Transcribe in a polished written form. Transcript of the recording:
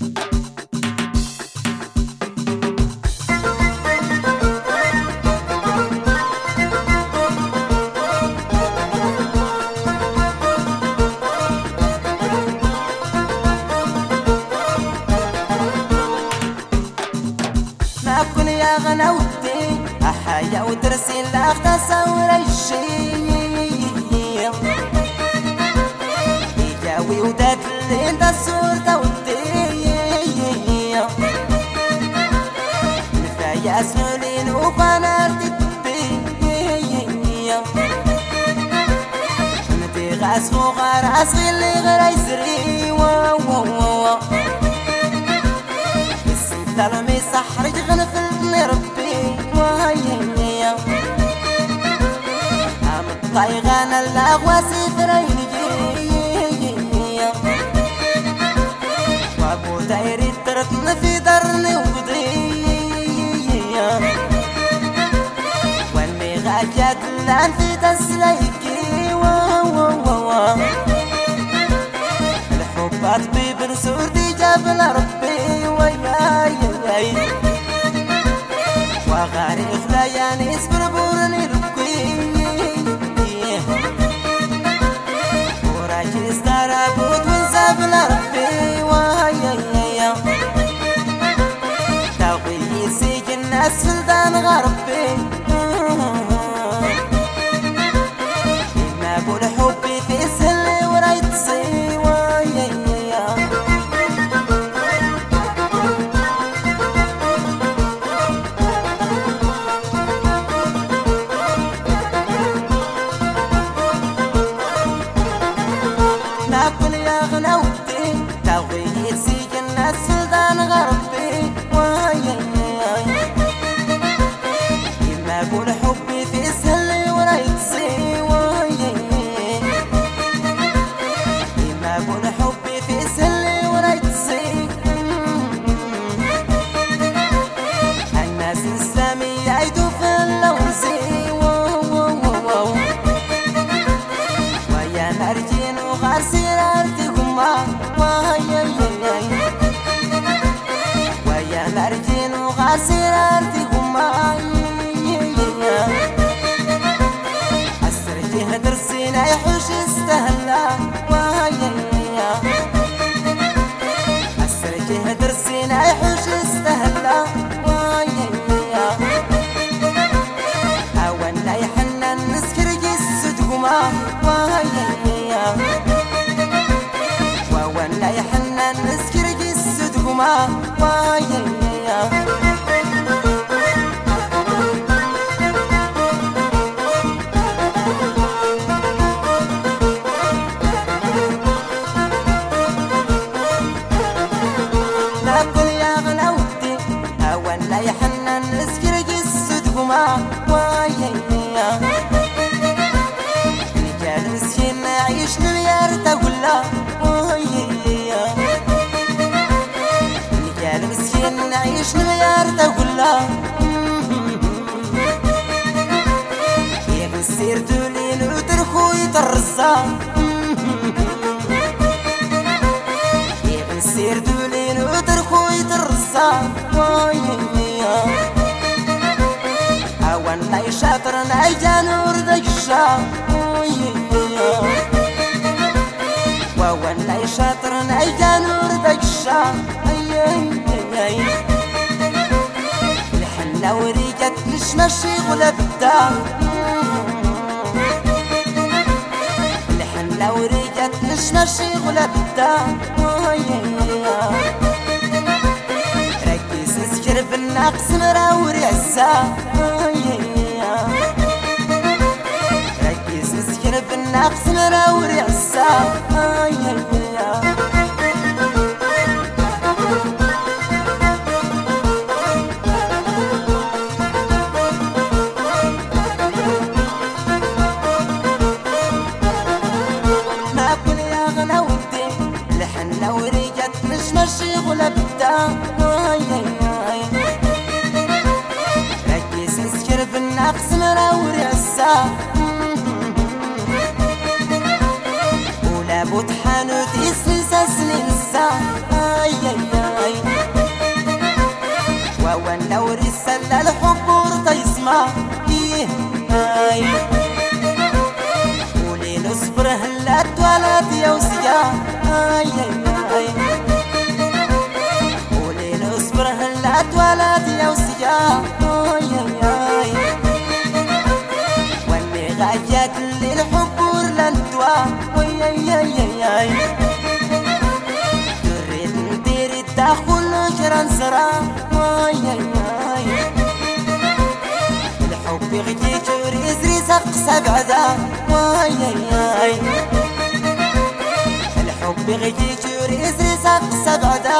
كل يا غناوتي أحيا وترسي لا تصور الشيء يجاوي وداد اللي انت صورته ودي الفايا سنولين وفانا ارتدي انتي غاس وغار عصغي اللي غير يسري ظلمي سحرج غنفلتني ربي وهيني عم الطايغان الأغواسي فريني وابو دايري ترتني في درني وبضي والمي غاجات اللان في تسليكي الحبات بيبن سوردي جاب لربي وياي وغاري خلاياني اسبربورني ربكي وراجي استرابوت وانزاب لربي وياي توقي سجن اسفلدان غربي ما بول حبي في سلي ورايتصي كل يا غناوتي توغي سجن السلطان غربي وياي ما بول حبي في سهلي ولا يتصي وياي ما بول حبي في سهلي ولا يتصي الناس السامي يعيدوا في اللوزي ويا مرجين وغاسي ويا مرجين وغاسر أرتكم أسرتي هدرسين يحوش استهلا ويا أسرتي هدرسين يحوش استهلا ويا أولنا يحنن نسكر جسدكما ويا ولا يحنن نسكر جسدكما وياي كل يا غلاوتي ولا يحنن نسكر جسدكما وياي رجال مسكين عيش مليار تقول رجال مسكين نعيش مليار تقول يا مسير دولين وترخو يترزا يا مسير دولين وترخو يترزا وانا يشاطرنا يجانور دقشا وانا يشاطرنا يجانور دقشا الحنة وريقت مش ماشي ولا بدا الحنة وريقت مش ماشي ولا بدا ركز اسكر بالنقص مراوري عزا ركز اسكر بالنقص مراوري عزا الحنة وريقت مش ماشي ولا بدا ركز اسكر بالنقص مراوري عزا ولا بوت حانوت يسلسل نسا ورسل الحب ورتيسما إيه هاي قولي نصبر هلا تولد يا وسيا هاي هاي قولي نصبر هلا تولد يا وسيا هاي هاي واني غاية كل الحب ورلندوا ويا يا يا يا تريد ندير الداخل شران سرا ويا يا الحب يغجي جوري زري سقسى بعدا ويا يا الحب يغجي جوري زري سقسى بعدا